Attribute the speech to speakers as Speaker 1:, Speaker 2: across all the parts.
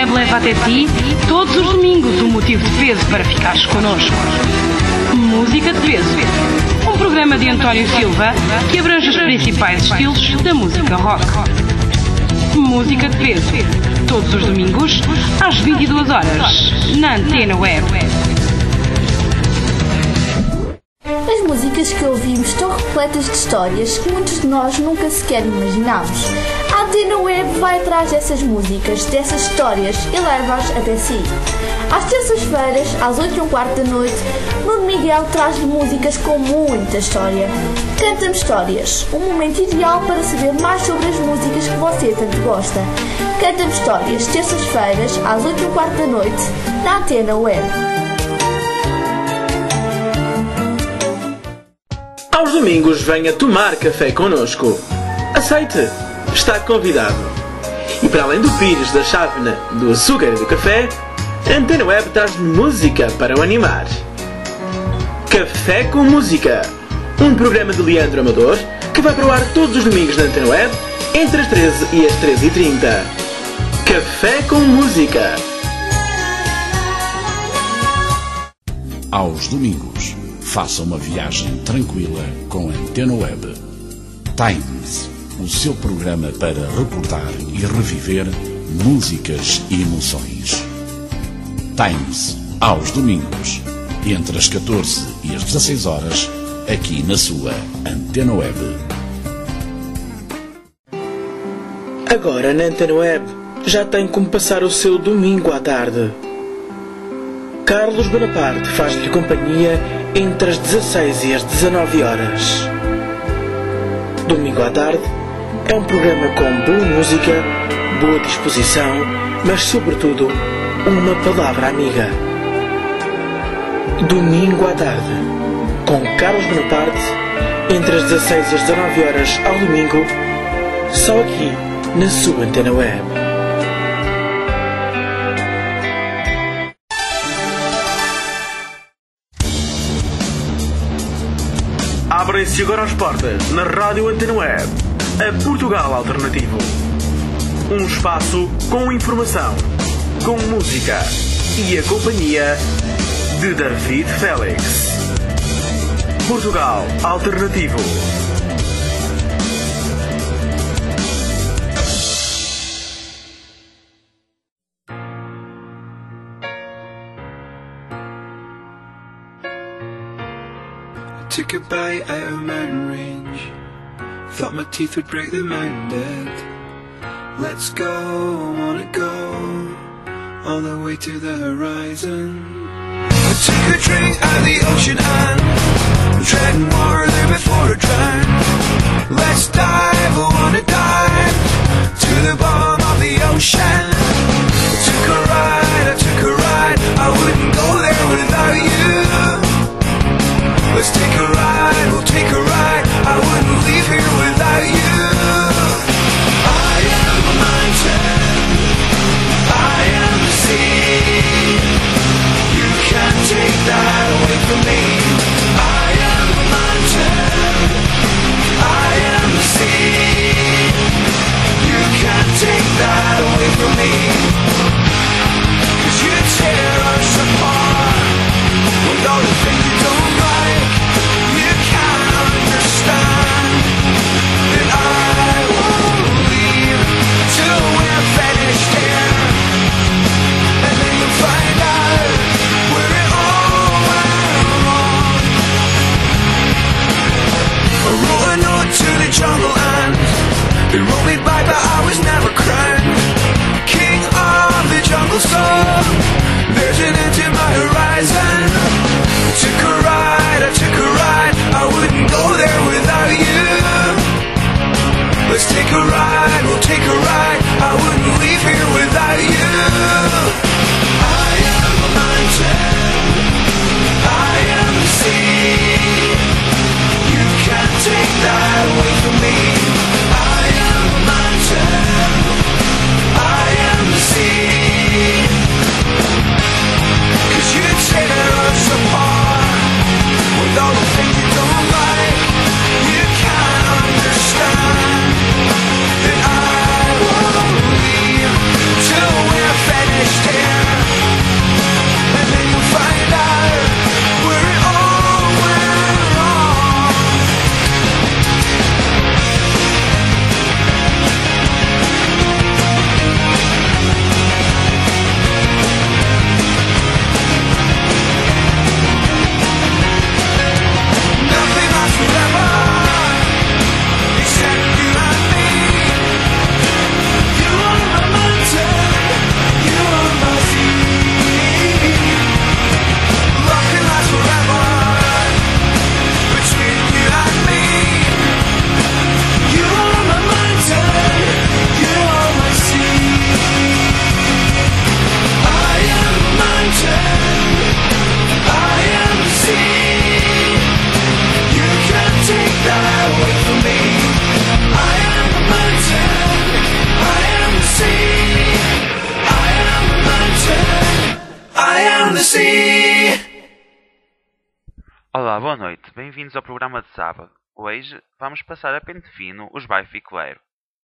Speaker 1: Web leva até ti, todos os domingos, um motivo de peso para ficares connosco. Música de Peso. Um programa de António Silva que abrange os principais estilos da música rock. Música de Peso. Todos os domingos, às 22 horas, na Antena Web.
Speaker 2: As músicas que ouvimos estão repletas de histórias que muitos de nós nunca sequer imaginámos. A Antena Web vai atrás dessas músicas, dessas histórias e leva-as até si. Às terças-feiras, às 8h15 da noite, Nuno Miguel traz músicas com muita história. Canta-me Histórias, um momento ideal para saber mais sobre as músicas que você tanto gosta. Canta-me Histórias, terças-feiras, às 8h15 da noite, na Antena Web.
Speaker 3: Aos domingos venha tomar café connosco. Aceite! Está convidado. E para além do pires, da chávena, do açúcar e do café, a Antena Web traz música para o animar. Café com Música, um programa de Leandro Amador que vai para o ar todos os domingos na Antena Web entre as 13 e as 13h30. Café com Música.
Speaker 4: Aos domingos, faça uma viagem tranquila com a Antena Web. Times, o seu programa para recordar e reviver músicas e emoções. Times, aos domingos, entre as 14 e as 16 horas, aqui na sua Antena Web.
Speaker 3: Agora na Antena Web já tem como passar o seu domingo à tarde. Carlos Bonaparte faz-lhe companhia entre as 16 e as 19 horas. Domingo à tarde é um programa com boa música, boa disposição, mas sobretudo uma palavra amiga. Domingo à tarde, com Carlos Bonaparte, entre as 16 e as 19 horas ao domingo, só aqui na sua Antena Web. Abrem-se agora as portas na Rádio Antena Web, a Portugal Alternativo. Um espaço com informação, com música e a companhia de David Félix. Portugal Alternativo.
Speaker 5: Took a bite out of mountain range. Thought my teeth would break the mountain dead. Let's go, I wanna go all the way to the horizon. I took a drink out of the ocean and I'm treading water there before I drown. Let's dive, I wanna dive to the bottom of the ocean. I took a ride, I wouldn't go there without you. Let's take a ride, we'll take a ride, I wouldn't leave here without you. I am a mountain, I am the sea. You can't take that away from me. I am a mountain, I am the sea. You can't take that away from me. 'Cause you tear us apart with all the things you don't like. You can't understand that I won't leave till we're finished here. And then you'll find out where it all went wrong. I wrote a note to the jungle and they wrote me back, but I was never crowned king of the jungle song. There's an end to my horizon. I took a ride, I wouldn't go there without you. Let's take a ride, we'll take a ride, I wouldn't leave here without you. I am a mountain, I am the sea. You can't take that away from me. I am a mountain, I am the sea. 'Cause you tear us apart with all the things you don't like. You can't understand that I won't leave till we're finished.
Speaker 6: Olá, boa noite. Bem-vindos ao programa de sábado. Hoje vamos passar a pente fino os Baificoleiro.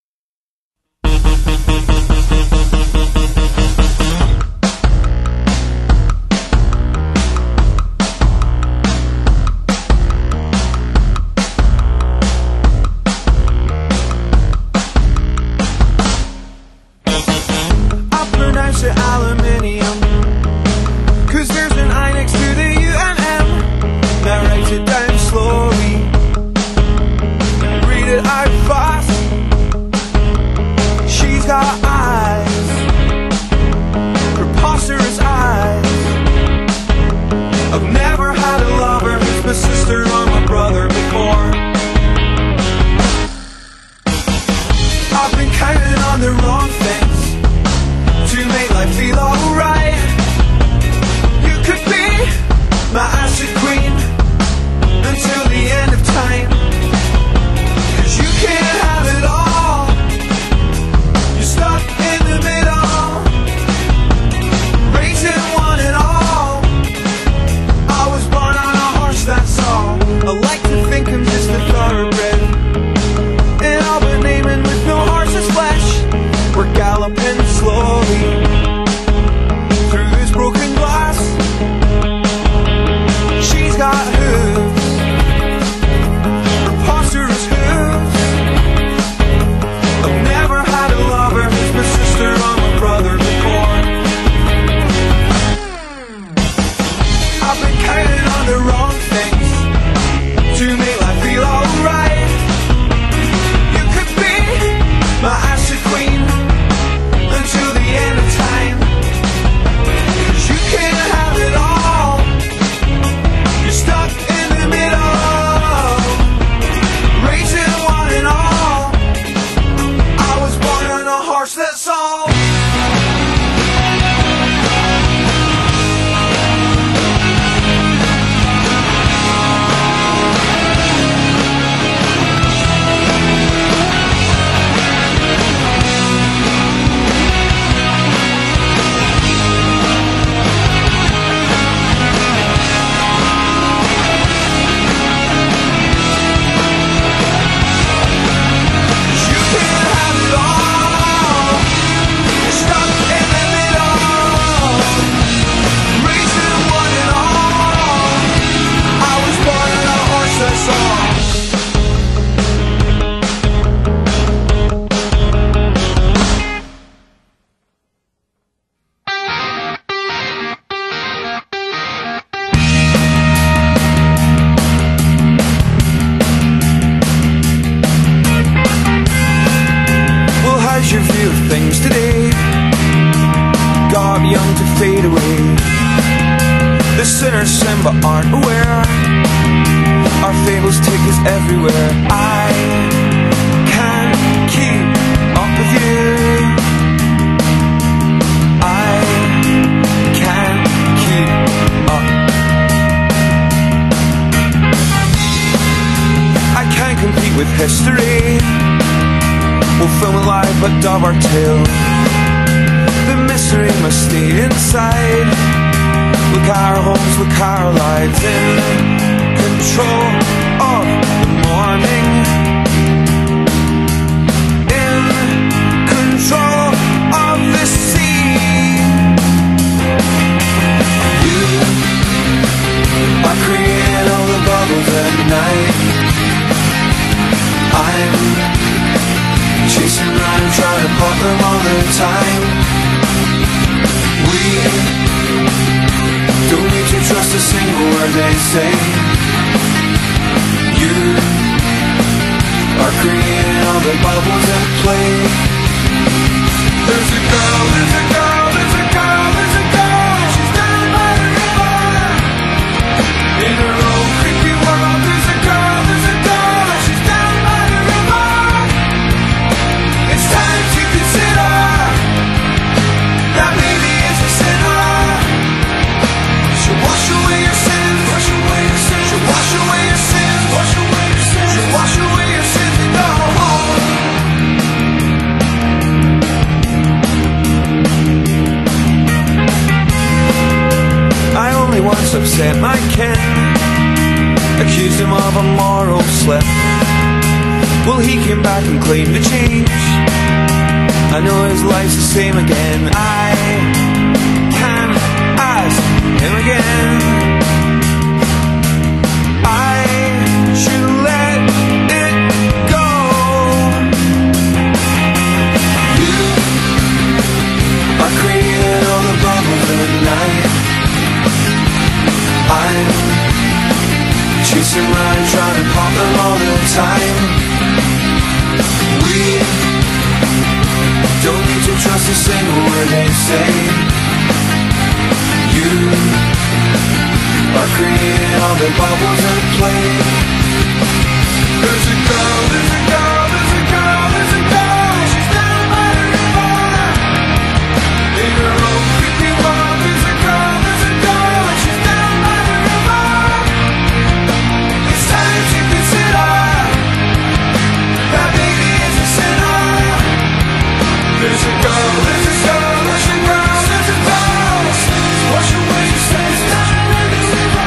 Speaker 5: I pronounce it aluminium, 'cause there's an I next to the U and M. Now write it down slowly, read it out fast. She's got eyes, preposterous eyes. I've never had a lover who's my sister or my brother before. I've been counting on the wrong things to make life feel alright. You could be my acid queen until the end of time, 'cause you can't have it all. You're stuck in the middle, raising one and all. I was born on a horse, that's all. I like to think I'm just a thoroughbred, and I'll be naming with no horse's flesh. We're galloping slowly through this broken glass. She's got hooves, preposterous hooves. I've never had a lover who's my sister or my brother before. I've been counting on the wrong things to make life feel alright. You could be my acid queen until the end of time, 'cause you can't have it all. You're stuck in the middle, raising one and all. I was born on a horse, that's all. Your view of things today, God young to fade away. The sinners sin but aren't aware. Our fables take us everywhere. I can't keep up with you. I can't keep up. I can't compete with history. We'll film it live but dub our tale. The mystery must stay inside. Look at our homes, look at our lives. In control of the morning, in control of the sea. You are creating all the bubbles at night. I'm chasing around trying to pop them all the time. We don't need to trust a single word they say. You are creating all the bubbles at play. There's a girl, there's a girl, there's a girl, there's a girl. She's down by the river. In her own creepy world, there's a girl, there's a girl. She's down by the river. It's time to consider that baby is a sinner. She'll wash away your sins, wash away your sins, she'll wash away your sins, wash away your sins, she'll wash away your sins and go home. he came back and claimed the change. I know his life's the same again. I can ask him again. I should let it go. You are creating all the bubbles at night. I'm chasing around trying to pop them all the time. We don't need to trust a single word they say. You are creating all the bubbles at play. There's a girl, there's a girl, there's a girl, there's a girl. She's down by the river. In her own creepy world, there's a girl, there's a girl. She's down by the river. It's time to consider that baby is a sinner. There's a girl, there's a girl, there's a girl, there's a girl. Wash away your sins, down in the river.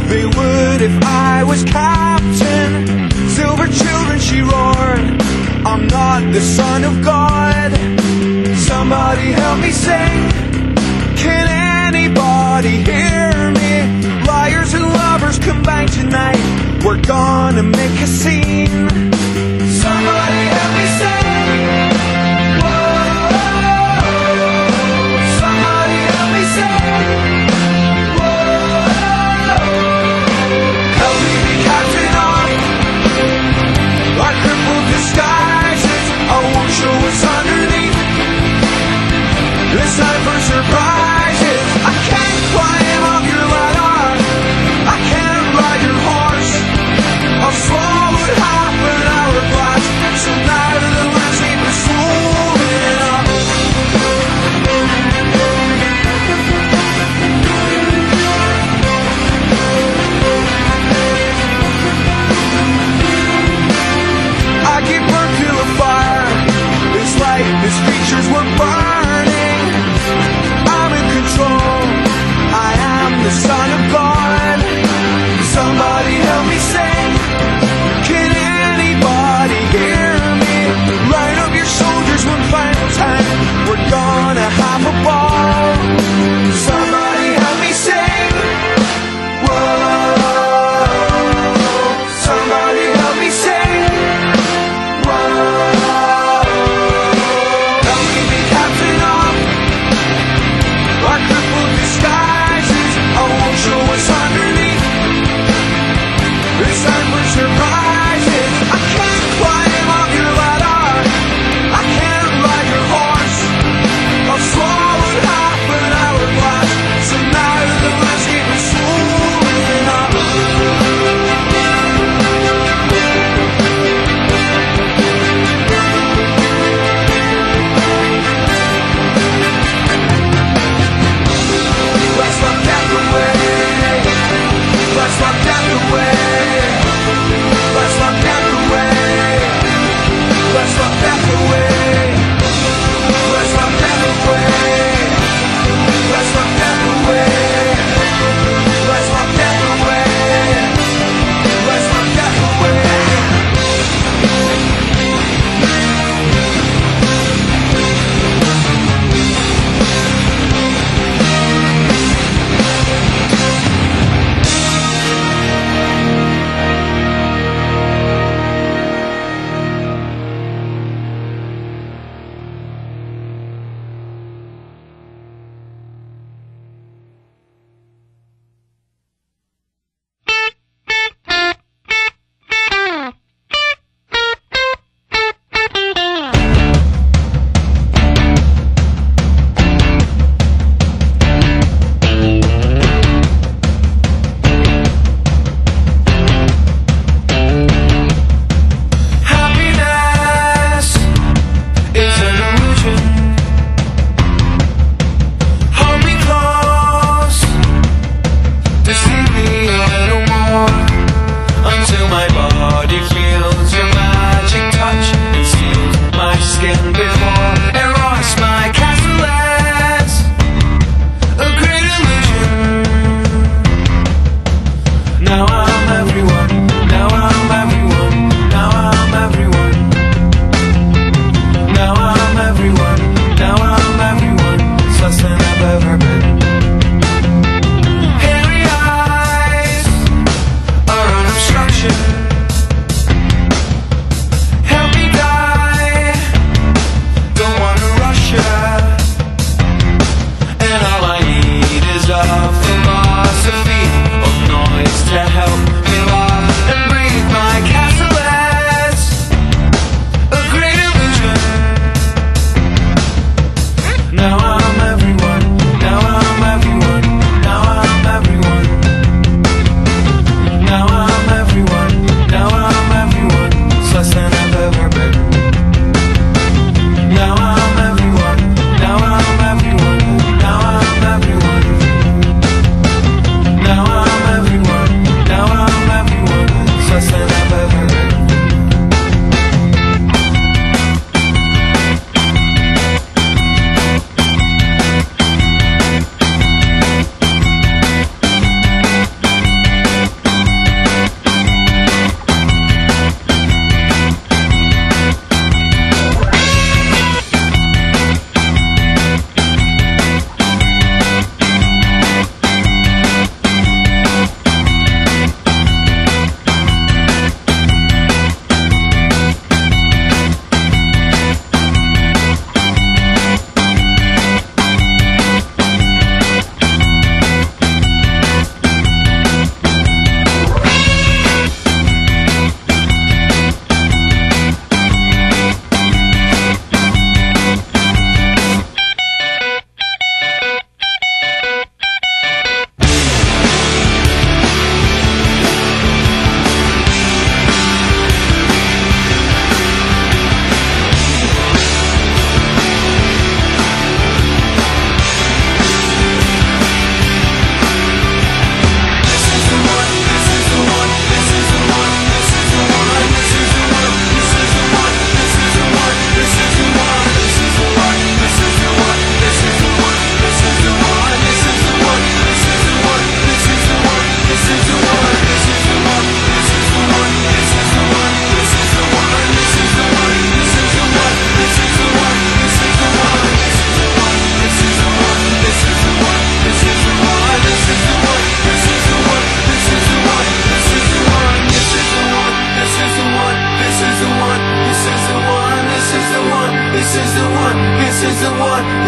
Speaker 5: They would if I was captain. Silver children, she roared, I'm not the son of God. Somebody help me sing. Can anybody hear me? Liars and lovers combined tonight. We're gonna make a scene. Somebody help me sing. Whoa. Somebody help me sing. Whoa. Help me be captain on our crippled disguises. I won't show what's underneath. It's time for surprises. I can't climb up your ladder. I can't ride your horse. I've swallowed half an hourglass, so nevertheless keep it swollen up. I get burnt to a fire. It's like these creatures were burning. I'm in control. I am the son of God. Somebody help me sing. Can anybody hear me? Line up your soldiers one final time. We're gonna have a ball. Somebody help me sing. Whoa. Somebody help me sing. Whoa. Help me be captain of our crippled disguises. I won't show what's underneath. It's time for surprises. I can't climb up your ladder. I can't ride your horse. I've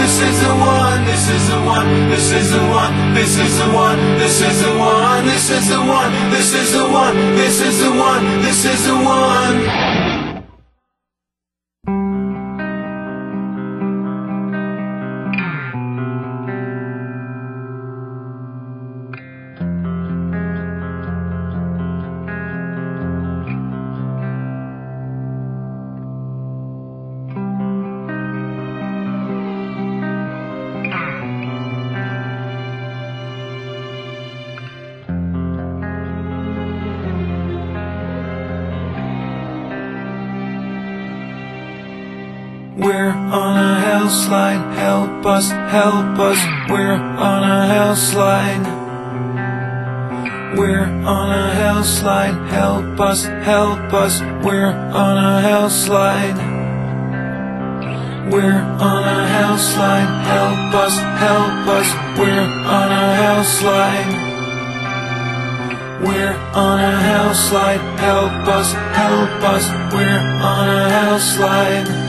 Speaker 5: this is the one, this is the one, this is the one, this is the one, this is the one, this is the one, this is the one, this is the one, this is the one. We're on a hell slide, help us, we're on a hell slide. We're on a hell slide, help us, we're on a hell slide. We're on a hell slide, help us, we're on a hell slide. We're on a hell slide, help us, we're on a hell slide.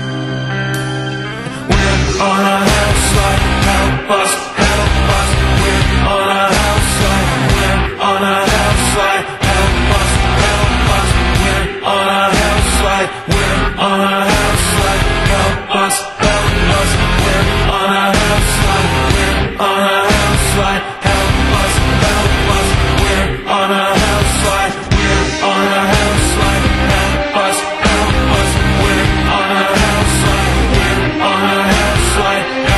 Speaker 5: On a hell slide, help us, we're on a hell slide, we're on a hell slide, help us, we're on a hell slide, we're on a hell slide, help us, we're on a hell slide, we're on a hell slide, help us, we're on a hell slide, we're on a hell slide, help us, we're on a hell slide, we're on a hell slide.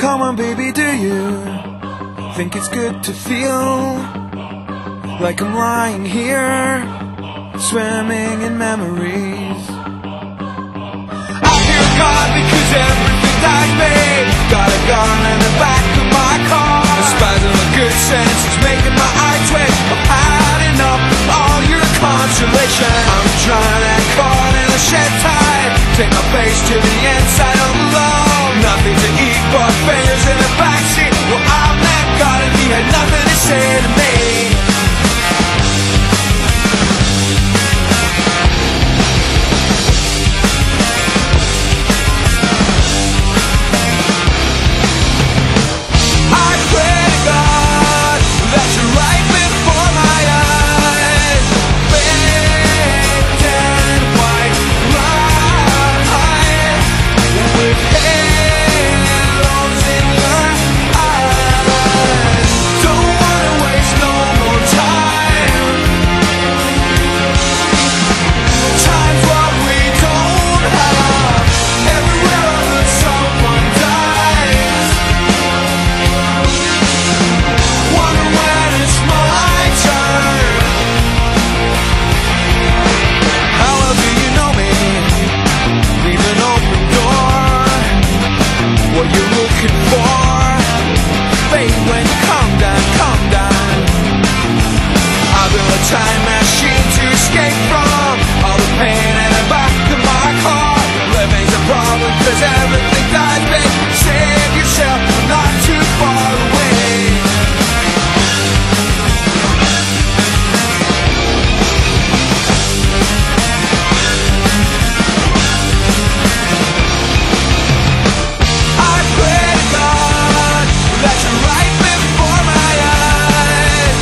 Speaker 5: Come on baby, do you think it's good to feel like I'm lying here, swimming in memories? I fear God because everything dies me. Got a gun in the back of my car. A spasm of good sense is making my eyes twitch. I've had enough of all your consolation. I'm trying and caught in a shed tide. Take my face to the inside of the love. Nothing to eat but fingers in the backseat. Well, I'm that God and he had nothing to say to me. Time machine to escape from all the pain in the back of my car. Living's a problem cause everything dies big. Save yourself, I'm not too far away. I pray to God that you're right before my eyes.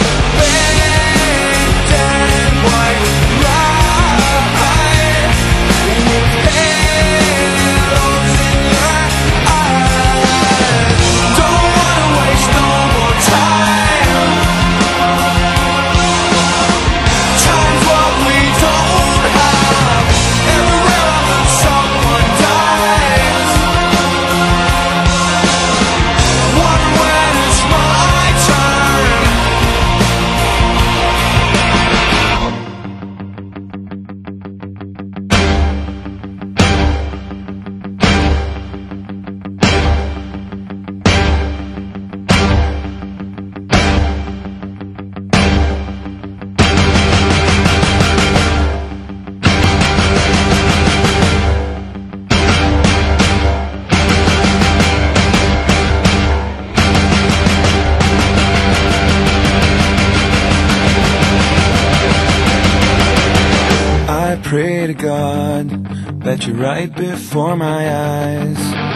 Speaker 5: I pray to God that you're right before my eyes.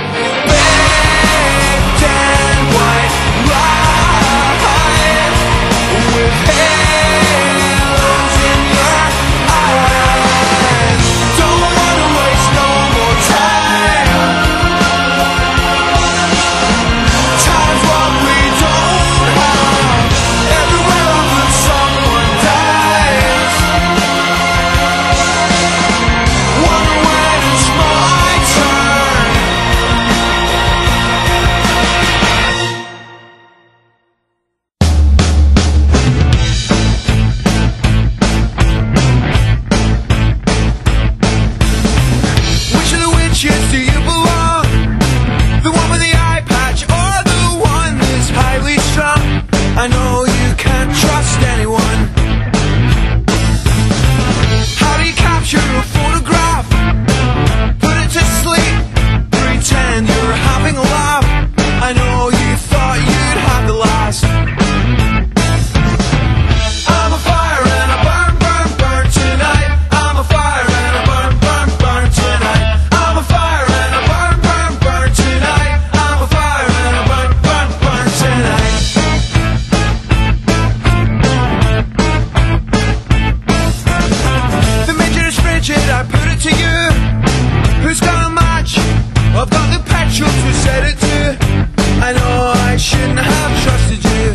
Speaker 5: Baked and white light with halos in your eyes. Don't wanna waste no more time. Time's what we don't have. Everywhere I look, someone dies. Wonder when it's my turn. Which of the witches do you belong? The one with the eye patch or the one that's highly strung? I know you can't trust anyone. How do you capture a photograph? Put it to sleep, pretend you're having a laugh. I know you thought you'd have the last. I'm a fire and I burn, burn, burn tonight. I'm a fire and I burn, burn, burn tonight. I'm a fire and I burn, burn, burn tonight. I'm a fire and I burn, burn, burn tonight. The midget is frigid, I put it to you. Who's got a match? I've got the petrol to set it to. I know I shouldn't have trusted you.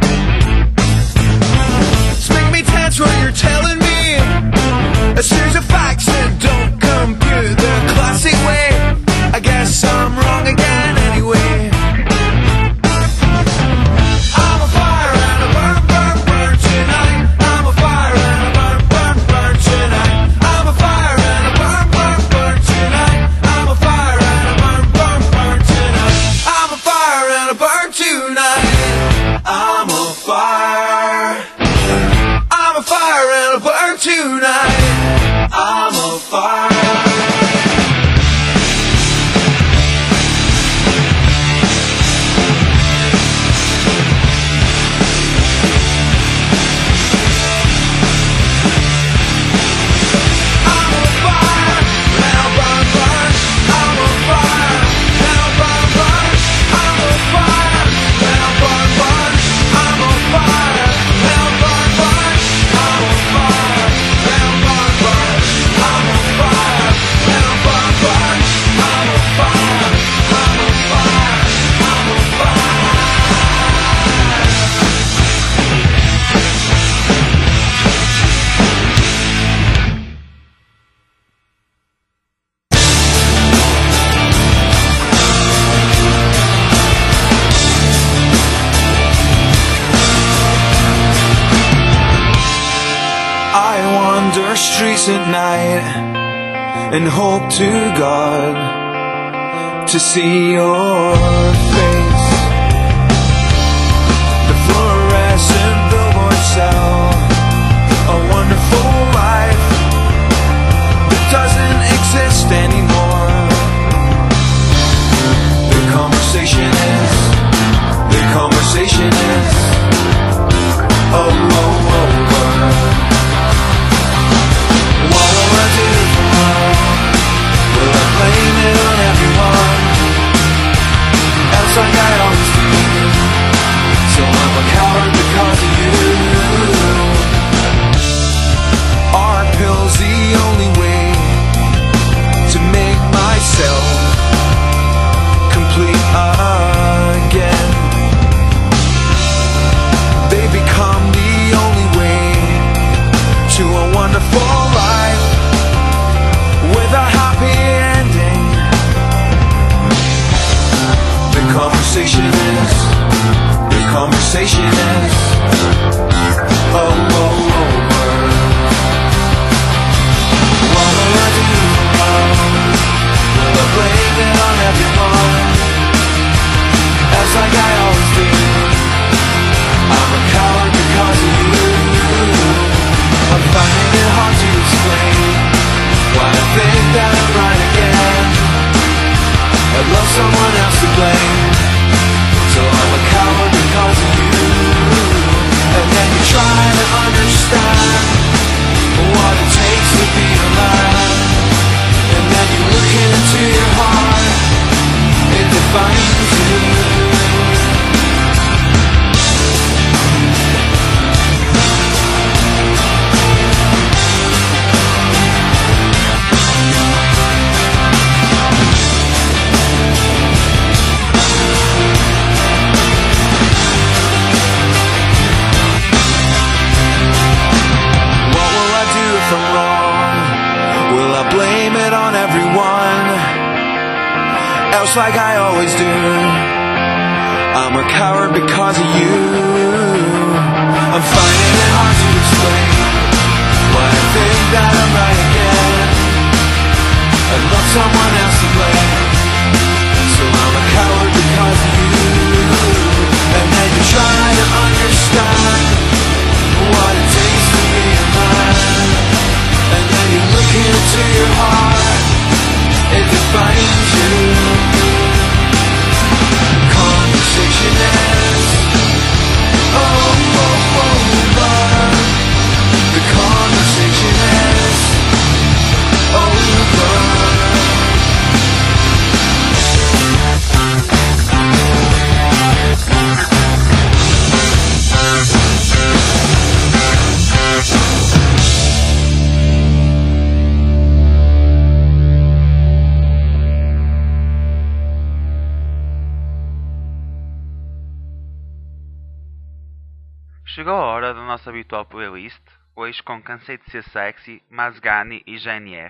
Speaker 5: It's making me tense what you're telling me. A series of facts that don't compute the classic way. I guess I'm wrong again anyway. at night and hope to God to see your face. The fluorescent billboards sell a wonderful life that doesn't exist anymore. The conversation is oh, oh, oh, oh. What will I do for love? Will I blame it on everyone else like I always do? So I'm a coward because of you. Are pills the only way to make myself complete again? They become the only way to a wonderful life with a happy ending. The conversation is oh, oh, oh, oh. What will I do? Will I blame it on everyone else like I always do? I'm a coward because of you. I'm finding it hard to explain why I think that I'm right again. I love someone else to blame, so I'm a coward because of you. And then you try to understand what it takes to be alive, and then you look into your heart, it defines you. Like I always do. I'm a coward because of you. I'm finding it hard to explain why I think that I'm right again. I love someone else to blame, so I'm a coward because of you. And then you try to understand what it takes to be a man, and then you look into your heart, it defines you. Conversation is oh, oh, oh, oh. The conversation is over.
Speaker 6: Chegou a hora da nossa habitual playlist, hoje com Cansei de Ser Sexy, Mazgani e GNR.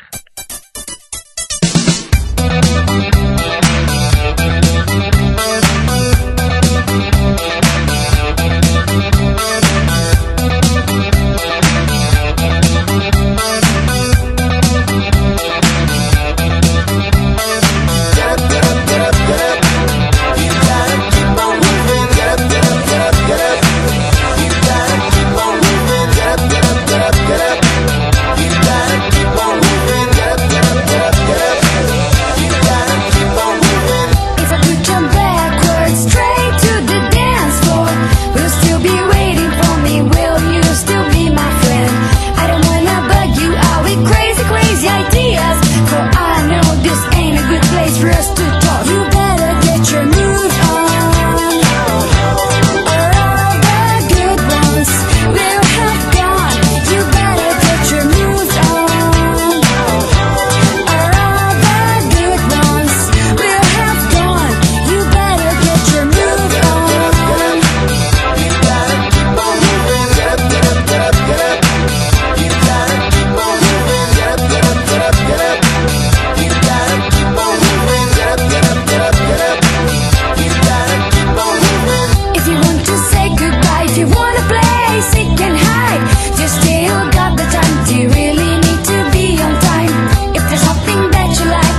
Speaker 7: Get up, get up, get up, get up. You gotta keep on moving.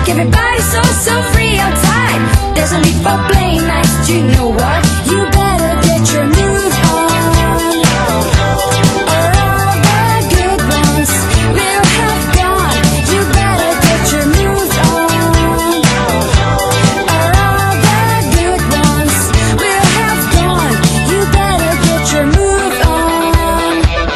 Speaker 7: Everybody's so free outside. There's no need for playing nice. You know what? You better get your move on. Or all the good ones will have gone. You better get your move on. Or all the good ones will have gone. You better get your move on.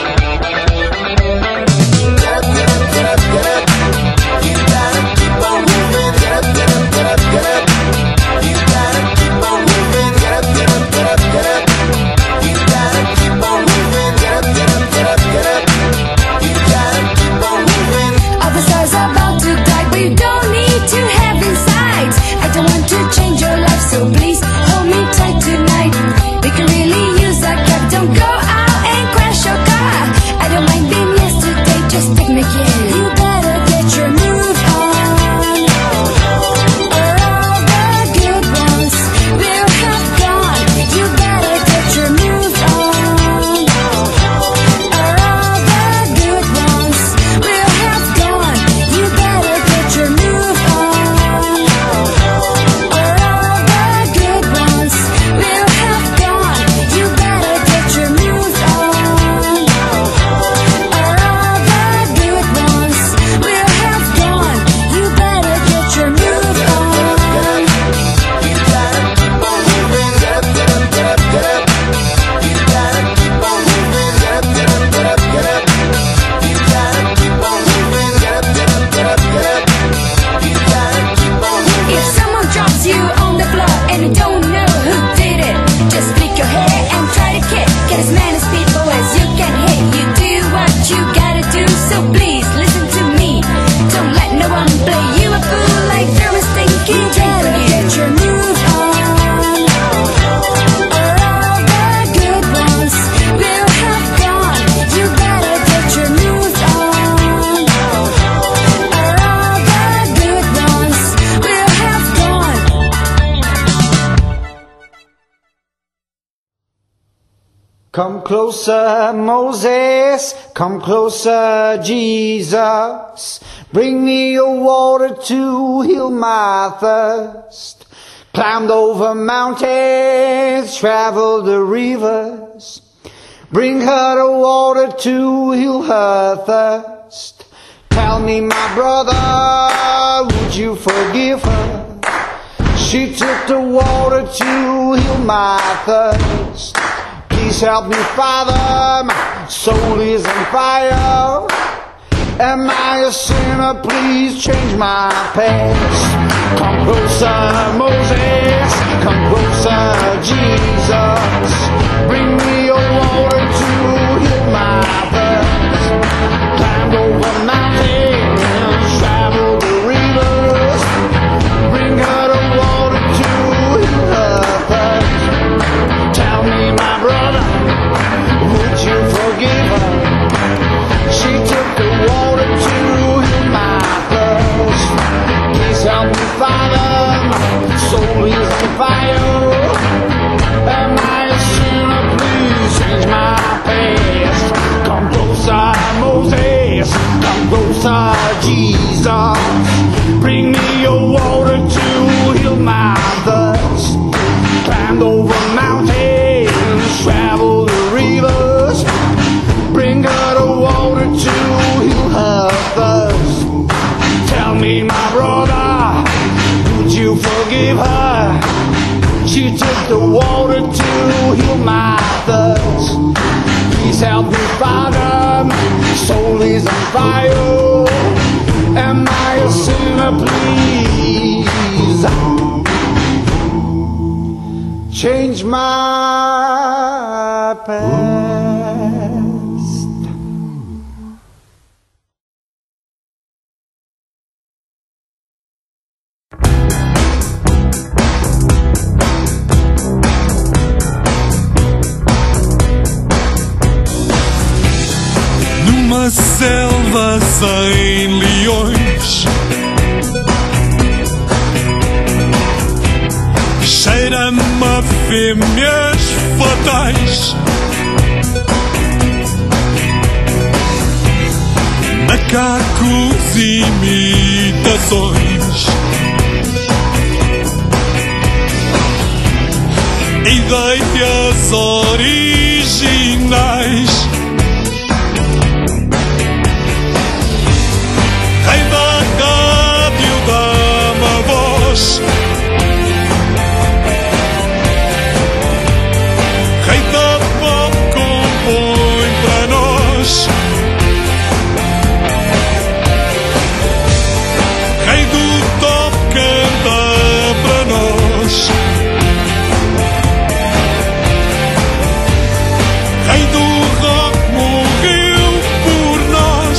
Speaker 8: Get up, get up, get up, get up. You gotta keep on moving. Get up, get up, get up, get up. You gotta keep on moving. Get up, get up, get up, get up. You gotta keep on moving. Get up, get up, get up, get up. You gotta keep on moving.
Speaker 7: Other stars are about to die, but you don't need to have insights. I don't want to change your life, so please hold me tight tonight. We can really use that cab. Don't go out and crash your car. I don't mind being yesterday, just take me here. You better get your move on. Or all the good ones will have gone. You better get your move on. Or all the good ones will have gone. You better get your move on. Or all the good ones will have gone. You better get your move on. Or all the good ones will have gone. You better get your move on.
Speaker 8: You gotta keep on moving. Get up, get up, get up, get up. You gotta keep on moving. Get up, get up, get up, get up. You gotta keep on moving. Get up, get up, get up, get up. You gotta keep on moving.
Speaker 7: If someone drops you on the floor and you don't know who did it, just flick your hair and try to kick. Get as many people as you can hit. You do what you gotta do, so please listen to me. Don't let no one play you a fool like there was thinking drink for you. Get your move on. Or all the good ones will have gone. You better get your move on. Or all the good ones will have gone.
Speaker 9: Come closer, Moses, come closer, Jesus. Bring me your water to heal my thirst. Climbed over mountains, traveled the rivers. Bring her the water to heal her thirst. Tell me, my brother, would you forgive her? She took the water to heal my thirst. Please help me, Father, my soul is on fire. Am I a sinner? Please change my past. Come closer, Moses, come closer, Jesus. Bring me your water to heal my thirst. Climbed over mountains, traveled the rivers. Bring her the water to heal her thirst. Tell me, my brother, would you forgive her? She took the water to heal my thirst. Please help me, Father, my soul is on fire. Am I a sinner? Please change my past. Come closer, Moses, come closer, Jesus. Bring me your water to heal my thirst. Climbed over mountains, traveled the rivers. Bring her the water to heal her thirst. Tell me, my brother, would you forgive her? She took the water to heal my thirst. Please help me, Father, my soul is on fire. Am I a sinner? Please change my past.
Speaker 10: Numa selva sem leões, cheira-me a fêmeas fatais. Macacos e imitações, ideias originais. Rei da rádio, dá-me a voz. Rei da pop, compõe para nós. Rei do top, canta para nós. Rei do rock, morreu por nós.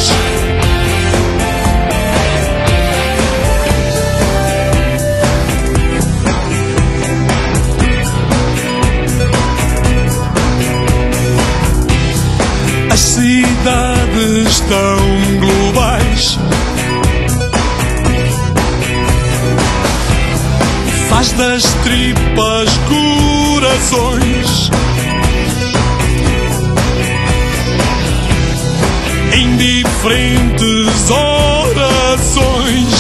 Speaker 10: As cidades tão globais, faz das tripas corações. Em diferentes orações.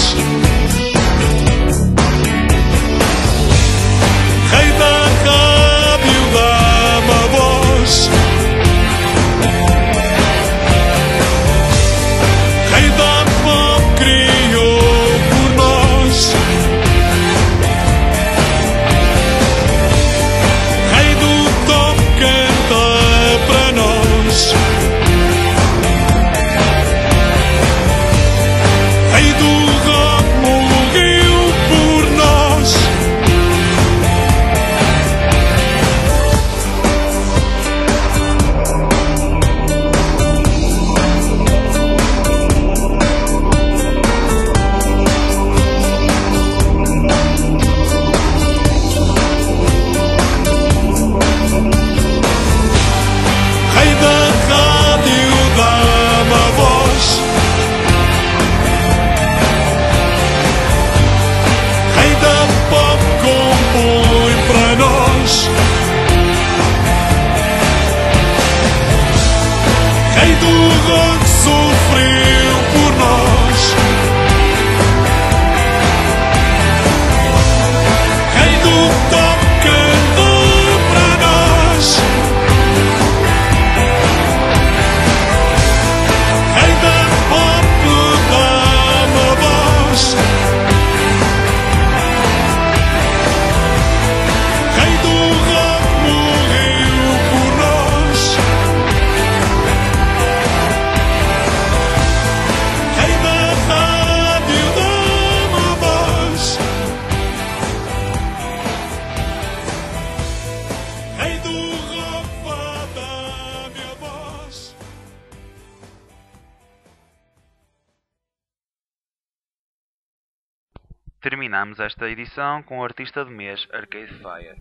Speaker 10: Rei da rádio, dá-me a voz. Rei da pop, criou por nós. Rei do top, canta para nós. Rei do rock, morreu por nós. Rei da rádio, dá-me a voz. Rei da pop, compõe para nós. Rei do rock, sofreu por nós. Rei do top, cantou para nós. Rei da pop, dá-me a voz. Rei do rock, morreu por nós. Rei da rádio, dá-me a voz. Rei do rock, vá, dá-me a voz.
Speaker 6: Terminamos esta edição com o artista do mês Arcade Fire.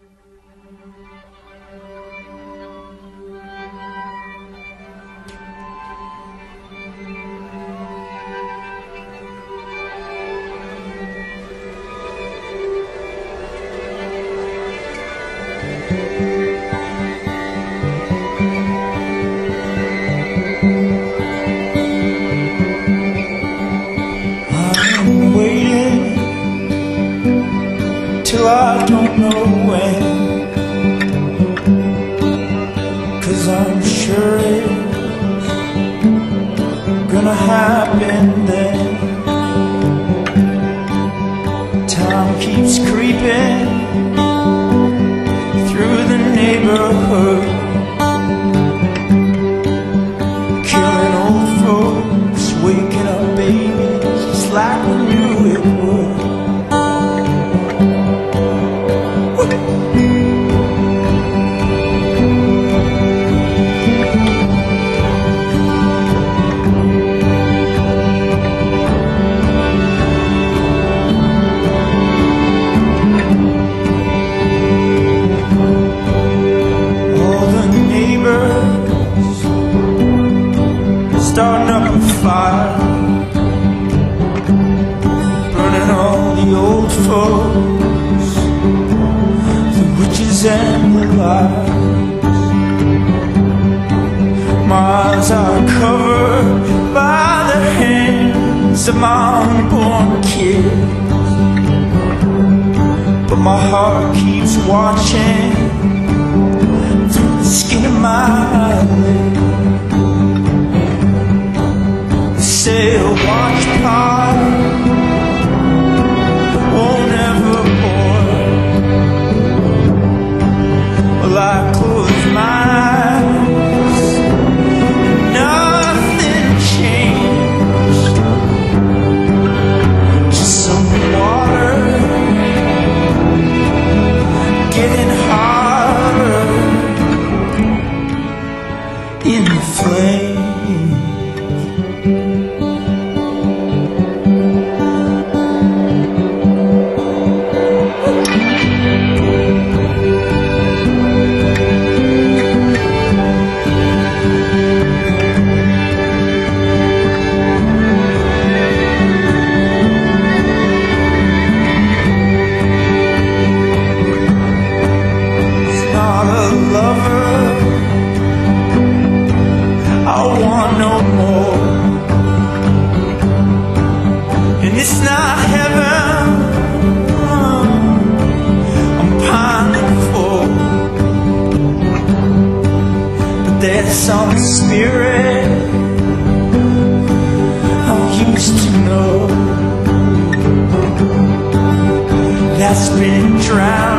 Speaker 11: I'm waiting till I don't know when, 'cause I'm sure it's gonna happen then. Time keeps creeping through the neighborhood, killing old folks, waking up babies just like we knew it would. All the neighbors starting up a fire, burning all the old folks, the witches and the lies. My eyes are covered by the hands of my unborn kids, but my heart keeps watching through the skin of my leg. They say a watch part won't ever boil. Well, I close my eyes, nothing changed. Just some water getting hotter in the flame. It's not heaven I'm pining for, but there's some spirit I used to know that's been drowned